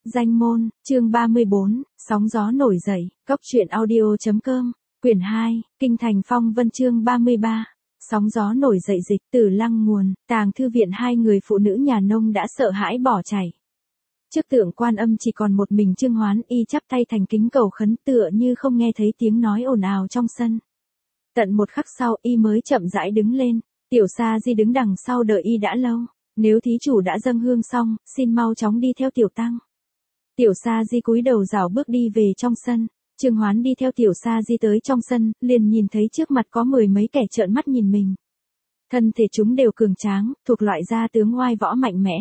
Danh môn, chương 34, sóng gió nổi dậy, Cốc truyện audio.com, quyển 2, Kinh thành phong vân chương 33. Sóng gió nổi dậy dịch từ lăng nguồn, tàng thư viện hai người phụ nữ nhà nông đã sợ hãi bỏ chạy. Trước tượng Quan Âm chỉ còn một mình Trương Hoán, y chắp tay thành kính cầu khấn tựa như không nghe thấy tiếng nói ồn ào trong sân. Tận một khắc sau y mới chậm rãi đứng lên, Tiểu Sa Di đứng đằng sau đợi y đã lâu. Nếu thí chủ đã dâng hương xong, xin mau chóng đi theo tiểu tăng. Tiểu Sa Di cúi đầu rảo bước đi về trong sân. Trương Hoán đi theo Tiểu Sa Di tới trong sân, liền nhìn thấy trước mặt có mười mấy kẻ trợn mắt nhìn mình. Thân thể chúng đều cường tráng, thuộc loại gia tướng oai võ mạnh mẽ.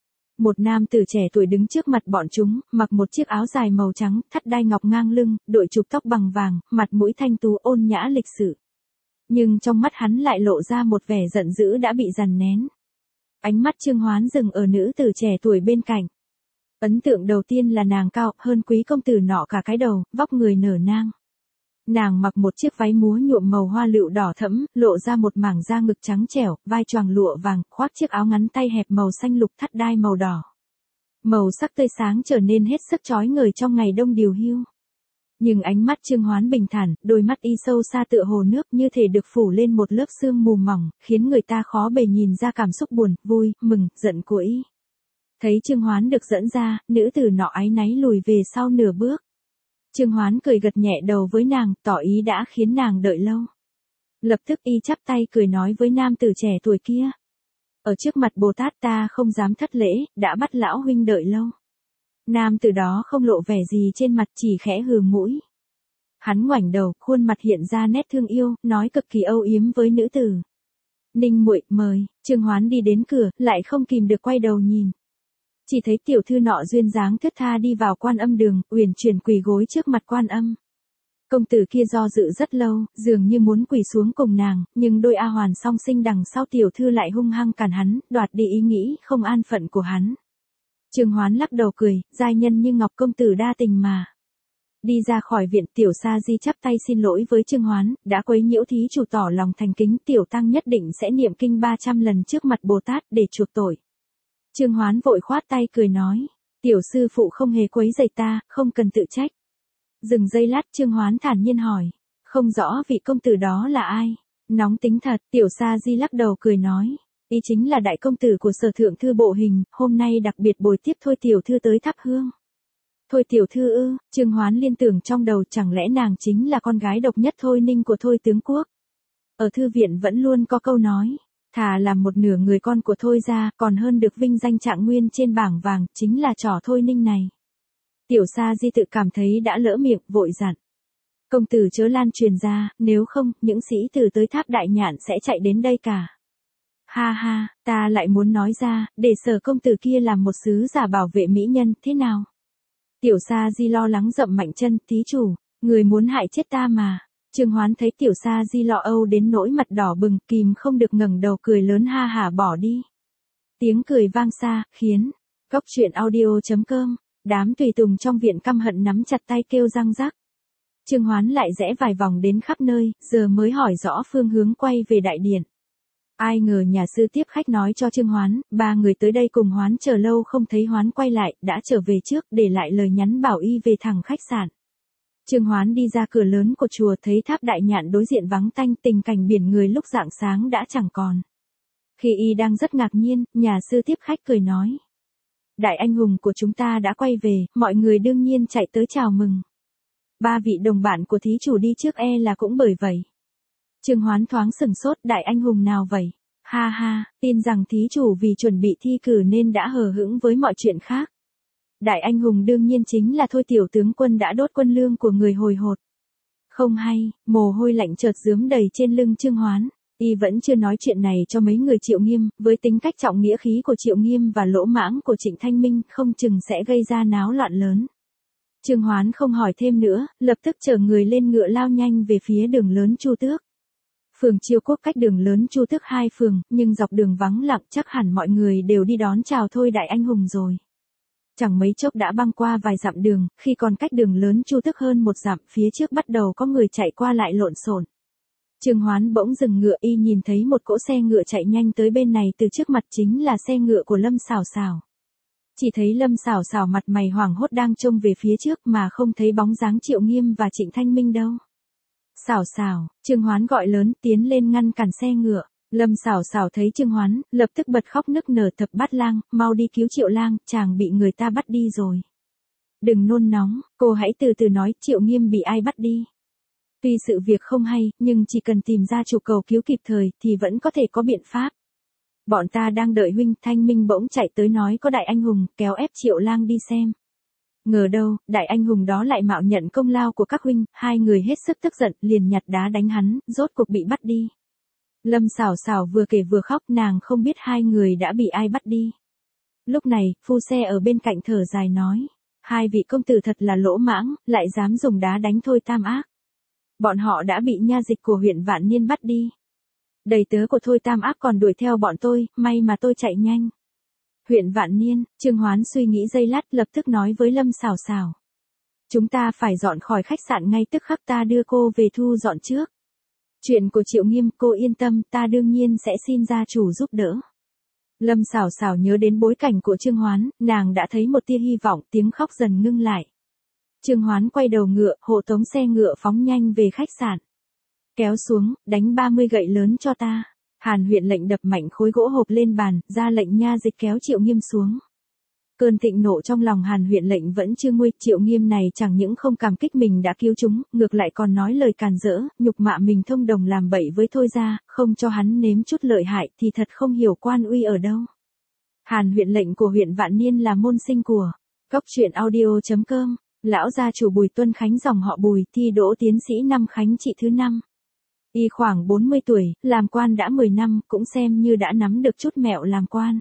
Một nam tử trẻ tuổi đứng trước mặt bọn chúng, mặc một chiếc áo dài màu trắng, thắt đai ngọc ngang lưng, đội trục tóc bằng vàng, mặt mũi thanh tú ôn nhã lịch sự. Nhưng trong mắt hắn lại lộ ra một vẻ giận dữ đã bị dằn nén. Ánh mắt Trương Hoán dừng ở nữ tử trẻ tuổi bên cạnh. Ấn tượng đầu tiên là nàng cao hơn quý công tử nọ cả cái đầu, vóc người nở nang. Nàng mặc một chiếc váy múa nhuộm màu hoa lựu đỏ thẫm, lộ ra một mảng da ngực trắng trẻo, vai choàng lụa vàng, khoác chiếc áo ngắn tay hẹp màu xanh lục thắt đai màu đỏ. Màu sắc tươi sáng trở nên hết sức chói ngời trong ngày đông điều hưu. Nhưng ánh mắt Trương Hoán bình thản, đôi mắt y sâu xa tựa hồ nước như thể được phủ lên một lớp sương mù mỏng, khiến người ta khó bề nhìn ra cảm xúc buồn, vui, mừng, giận của y. Thấy Trương Hoán được dẫn ra, nữ tử nọ áy náy lùi về sau nửa bước. Trương Hoán cười gật nhẹ đầu với nàng, tỏ ý đã khiến nàng đợi lâu. Lập tức y chắp tay cười nói với nam tử trẻ tuổi kia. Ở trước mặt Bồ Tát ta không dám thất lễ, đã bắt lão huynh đợi lâu. Nam tử đó không lộ vẻ gì trên mặt, chỉ khẽ hừ mũi. Hắn ngoảnh đầu, khuôn mặt hiện ra nét thương yêu, nói cực kỳ âu yếm với nữ tử. Ninh muội mời. Trương Hoán đi đến cửa, lại không kìm được quay đầu nhìn. Chỉ thấy tiểu thư nọ duyên dáng thướt tha đi vào Quan Âm đường, uyển chuyển quỳ gối trước mặt Quan Âm. Công tử kia do dự rất lâu, dường như muốn quỳ xuống cùng nàng, nhưng đôi A Hoàn song sinh đằng sau tiểu thư lại hung hăng cản hắn, đoạt đi ý nghĩ không an phận của hắn. Trương Hoán lắc đầu cười, giai nhân như ngọc công tử đa tình mà. Đi ra khỏi viện, Tiểu Sa Di chắp tay xin lỗi với Trương Hoán, đã quấy nhiễu thí chủ tỏ lòng thành kính, tiểu tăng nhất định sẽ niệm kinh 300 lần trước mặt Bồ Tát để chuộc tội. Trương Hoán vội khoát tay cười nói, tiểu sư phụ không hề quấy rầy ta, không cần tự trách. Dừng giây lát, Trương Hoán thản nhiên hỏi, không rõ vị công tử đó là ai? Nóng tính thật, Tiểu Sa Di lắc đầu cười nói, ý chính là đại công tử của Sở thượng thư bộ hình, hôm nay đặc biệt bồi tiếp Thôi tiểu thư tới thắp hương. Thôi tiểu thư ư? Trương Hoán liên tưởng trong đầu, chẳng lẽ nàng chính là con gái độc nhất Thôi Ninh của Thôi tướng quốc? Ở thư viện vẫn luôn có câu nói, thà làm một nửa người con của Thôi gia, còn hơn được vinh danh trạng nguyên trên bảng vàng, chính là trò Thôi Ninh này. Tiểu Sa Di tự cảm thấy đã lỡ miệng, vội dặn. Công tử chớ lan truyền ra, nếu không, những sĩ tử tới tháp đại nhạn sẽ chạy đến đây cả. Ha ha, ta lại muốn nói ra, để Sở công tử kia làm một sứ giả bảo vệ mỹ nhân, thế nào? Tiểu Sa Di lo lắng dậm mạnh chân, thí chủ, người muốn hại chết ta mà. Trương Hoán thấy Tiểu Sa Di lo âu đến nỗi mặt đỏ bừng, kìm không được ngẩng đầu cười lớn ha hả bỏ đi. Tiếng cười vang xa, khiến Cốc truyện audio.com, đám tùy tùng trong viện căm hận nắm chặt tay kêu răng rắc. Trương Hoán lại rẽ vài vòng đến khắp nơi, giờ mới hỏi rõ phương hướng quay về đại điện. Ai ngờ nhà sư tiếp khách nói cho Trương Hoán, ba người tới đây cùng Hoán chờ lâu không thấy Hoán quay lại, đã trở về trước, để lại lời nhắn bảo y về thẳng khách sạn. Trương Hoán đi ra cửa lớn của chùa, thấy tháp đại nhạn đối diện vắng tanh, tình cảnh biển người lúc rạng sáng đã chẳng còn. Khi y đang rất ngạc nhiên, nhà sư tiếp khách cười nói. Đại anh hùng của chúng ta đã quay về, mọi người đương nhiên chạy tới chào mừng. Ba vị đồng bạn của thí chủ đi trước là cũng bởi vậy. Trương Hoán thoáng sừng sốt, đại anh hùng nào vậy? Ha ha, tin rằng thí chủ vì chuẩn bị thi cử nên đã hờ hững với mọi chuyện khác. Đại anh hùng đương nhiên chính là Thôi tiểu tướng quân đã đốt quân lương của người hồi hột. Không hay, mồ hôi lạnh chợt rướm đầy trên lưng Trương Hoán. Y vẫn chưa nói chuyện này cho mấy người Triệu Nghiêm, với tính cách trọng nghĩa khí của Triệu Nghiêm và lỗ mãng của Trịnh Thanh Minh, không chừng sẽ gây ra náo loạn lớn. Trương Hoán không hỏi thêm nữa, lập tức chở người lên ngựa lao nhanh về phía đường lớn Chu Tước. Phường Chiêu Quốc cách đường lớn Chu Tước 2 phường, nhưng dọc đường vắng lặng, chắc hẳn mọi người đều đi đón chào Thôi đại anh hùng rồi. Chẳng mấy chốc đã băng qua vài dặm đường, khi còn cách đường lớn Chu Tước hơn một dặm, phía trước bắt đầu có người chạy qua lại lộn xộn. Trương Hoán bỗng dừng ngựa, y nhìn thấy một cỗ xe ngựa chạy nhanh tới bên này, từ trước mặt chính là xe ngựa của Lâm Sảo Sảo. Chỉ thấy Lâm Sảo Sảo mặt mày hoảng hốt đang trông về phía trước mà không thấy bóng dáng Triệu Nghiêm và Trịnh Thanh Minh đâu. Sảo Sảo, Trương Hoán gọi lớn tiến lên ngăn cản xe ngựa. Lâm Sảo Sảo thấy Trương Hoán, lập tức bật khóc nức nở thập bát lang, mau đi cứu Triệu lang, chàng bị người ta bắt đi rồi. Đừng nôn nóng, cô hãy từ từ nói Triệu Nghiêm bị ai bắt đi. Tuy sự việc không hay, nhưng chỉ cần tìm ra chủ cầu cứu kịp thời thì vẫn có thể có biện pháp. Bọn ta đang đợi huynh. Thanh Minh bỗng chạy tới nói có đại anh hùng, kéo ép Triệu lang đi xem. Ngờ đâu, đại anh hùng đó lại mạo nhận công lao của các huynh, hai người hết sức tức giận, liền nhặt đá đánh hắn, rốt cuộc bị bắt đi. Lâm Sảo Sảo vừa kể vừa khóc, nàng không biết hai người đã bị ai bắt đi. Lúc này, phu xe ở bên cạnh thở dài nói, hai vị công tử thật là lỗ mãng, lại dám dùng đá đánh Thôi Tam Ác. Bọn họ đã bị nha dịch của huyện Vạn Niên bắt đi. Đầy tớ của Thôi Tam Ác còn đuổi theo bọn tôi, may mà tôi chạy nhanh. Huyện Vạn Niên, Trương Hoán suy nghĩ giây lát lập tức nói với Lâm Sảo Sảo. Chúng ta phải dọn khỏi khách sạn ngay tức khắc, ta đưa cô về thu dọn trước. Chuyện của Triệu Nghiêm cô yên tâm, ta đương nhiên sẽ xin gia chủ giúp đỡ. Lâm Sảo Sảo nhớ đến bối cảnh của Trương Hoán, nàng đã thấy một tia hy vọng, tiếng khóc dần ngưng lại. Trương Hoán quay đầu ngựa, hộ tống xe ngựa phóng nhanh về khách sạn. Kéo xuống, đánh 30 gậy lớn cho ta. Hàn Huyện lệnh đập mạnh khối gỗ hộp lên bàn, ra lệnh nha dịch kéo Triệu Nghiêm xuống. Cơn thịnh nộ trong lòng Hàn Huyện lệnh vẫn chưa nguôi, Triệu Nghiêm này chẳng những không cảm kích mình đã cứu chúng, ngược lại còn nói lời càn rỡ, nhục mạ mình thông đồng làm bậy với Thôi gia, không cho hắn nếm chút lợi hại thì thật không hiểu quan uy ở đâu. Hàn Huyện lệnh của huyện Vạn Niên là môn sinh của Cốc Truyện Audio.com, lão gia chủ Bùi Tuân Khánh dòng họ Bùi, thi đỗ tiến sĩ năm Khánh trị thứ 5. Y khoảng 40 tuổi, làm quan đã 10 năm, cũng xem như đã nắm được chút mẹo làm quan.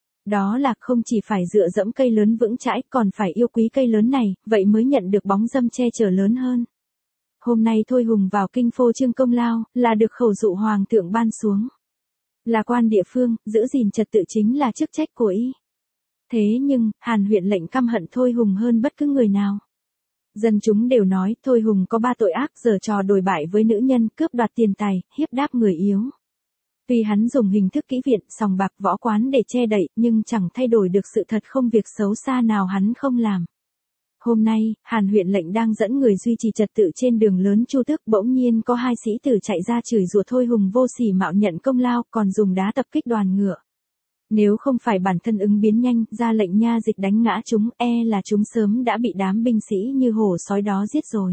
Đó là không chỉ phải dựa dẫm cây lớn vững chãi, còn phải yêu quý cây lớn này, vậy mới nhận được bóng râm che chở lớn hơn. Hôm nay Thôi Hùng vào kinh phô trương công lao, là được khẩu dụ hoàng thượng ban xuống. Là quan địa phương, giữ gìn trật tự chính là chức trách của y. Thế nhưng, Hàn Huyện lệnh căm hận Thôi Hùng hơn bất cứ người nào. Dân chúng đều nói Thôi Hùng có 3 tội ác, giở trò đồi bại với nữ nhân, cướp đoạt tiền tài, hiếp đáp người yếu. Tuy hắn dùng hình thức kỹ viện, sòng bạc, võ quán để che đậy, nhưng chẳng thay đổi được sự thật không việc xấu xa nào hắn không làm. Hôm nay, Hàn Huyện lệnh đang dẫn người duy trì trật tự trên đường lớn Chu Tước, bỗng nhiên có 2 sĩ tử chạy ra chửi rủa Thôi Hùng vô sỉ mạo nhận công lao, còn dùng đá tập kích đoàn ngựa. Nếu không phải bản thân ứng biến nhanh, ra lệnh nha dịch đánh ngã chúng, là chúng sớm đã bị đám binh sĩ như hổ sói đó giết rồi.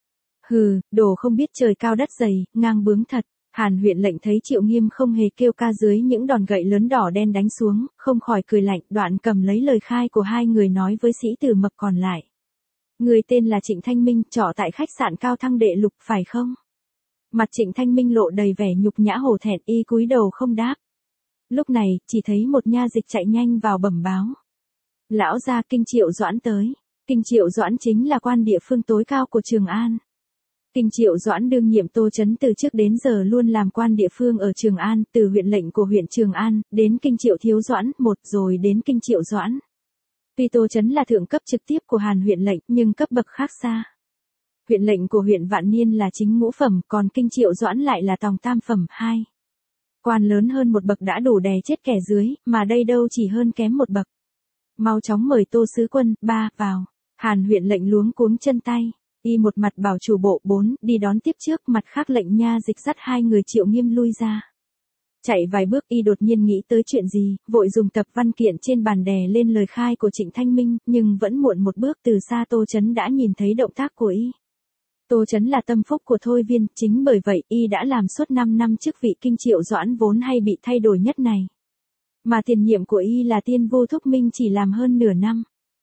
Hừ, đồ không biết trời cao đất dày, ngang bướng thật. Hàn Huyện lệnh thấy Triệu Nghiêm không hề kêu ca dưới những đòn gậy lớn đỏ đen đánh xuống, không khỏi cười lạnh, đoạn cầm lấy lời khai của hai người nói với sĩ tử mập còn lại. Người tên là Trịnh Thanh Minh, trọ tại khách sạn Cao Thăng Đệ Lục, phải không? Mặt Trịnh Thanh Minh lộ đầy vẻ nhục nhã hổ thẹn, y cúi đầu không đáp. Lúc này, chỉ thấy một nha dịch chạy nhanh vào bẩm báo. Lão gia, Kinh Triệu Doãn tới. Kinh Triệu Doãn chính là quan địa phương tối cao của Trường An. Kinh Triệu Doãn đương nhiệm Tô Chấn từ trước đến giờ luôn làm quan địa phương ở Trường An, từ huyện lệnh của huyện Trường An, đến Kinh Triệu Thiếu Doãn, một rồi đến Kinh Triệu Doãn. Tuy Tô Chấn là thượng cấp trực tiếp của Hàn huyện lệnh, nhưng cấp bậc khác xa. Huyện lệnh của huyện Vạn Niên là chính ngũ phẩm, còn Kinh Triệu Doãn lại là tòng tam phẩm, 2. Quan lớn hơn một bậc đã đủ đè chết kẻ dưới, mà đây đâu chỉ hơn kém một bậc. Mau chóng mời Tô sứ quân, 3, vào. Hàn huyện lệnh luống cuống chân tay. Y một mặt bảo chủ bộ, 4, đi đón tiếp trước, mặt khác lệnh nha dịch dắt hai người Triệu Nghiêm lui ra. Chạy vài bước y đột nhiên nghĩ tới chuyện gì, vội dùng tập văn kiện trên bàn đè lên lời khai của Trịnh Thanh Minh, nhưng vẫn muộn một bước, từ xa Tô Chấn đã nhìn thấy động tác của y. Tô Chấn là tâm phúc của Thôi Viên, chính bởi vậy y đã làm suốt 5 năm chức vị Kinh Triệu Doãn vốn hay bị thay đổi nhất này. Mà tiền nhiệm của y là Tiên Vô Thúc Minh chỉ làm hơn nửa năm.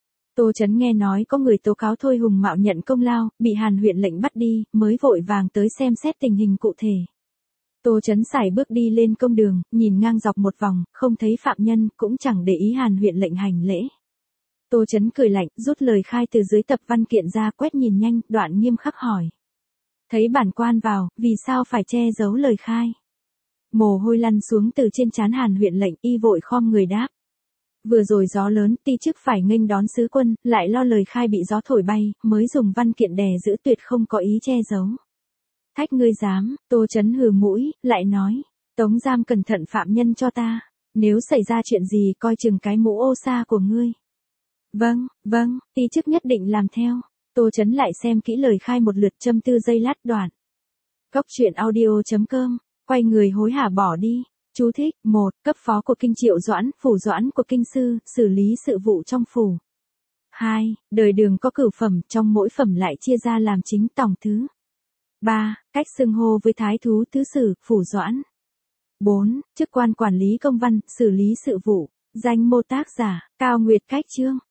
Tô Chấn nghe nói có người tố cáo Thôi Hùng mạo nhận công lao, bị Hàn huyện lệnh bắt đi, mới vội vàng tới xem xét tình hình cụ thể. Tô Chấn sải bước đi lên công đường, nhìn ngang dọc một vòng, không thấy phạm nhân, cũng chẳng để ý Hàn huyện lệnh hành lễ. Tô Chấn cười lạnh, rút lời khai từ dưới tập văn kiện ra, quét nhìn nhanh, đoạn nghiêm khắc hỏi. Thấy bản quan vào, vì sao phải che giấu lời khai? Mồ hôi lăn xuống từ trên trán Hàn huyện lệnh, y vội khom người đáp. Vừa rồi gió lớn, ti chức phải nghênh đón sứ quân, lại lo lời khai bị gió thổi bay, mới dùng văn kiện đè giữ, tuyệt không có ý che giấu. Thách ngươi dám, Tô Chấn hừ mũi, lại nói, tống giam cẩn thận phạm nhân cho ta, nếu xảy ra chuyện gì coi chừng cái mũ ô sa của ngươi. Vâng, tí chức nhất định làm theo. Tô Chấn lại xem kỹ lời khai một lượt, châm tư giây lát đoạn. Cốc truyện audio.com, quay người hối hả bỏ đi. Chú thích: 1. Cấp phó của Kinh Triệu Doãn, phủ Doãn của Kinh Sư, xử lý sự vụ trong phủ. 2. Đời Đường có cửu phẩm, trong mỗi phẩm lại chia ra làm chính tòng thứ. 3. Cách xưng hô với thái thú thứ sử, phủ Doãn. 4. Chức quan quản lý công văn, xử lý sự vụ. Danh mô tác giả, Cao Nguyệt Cách Chương.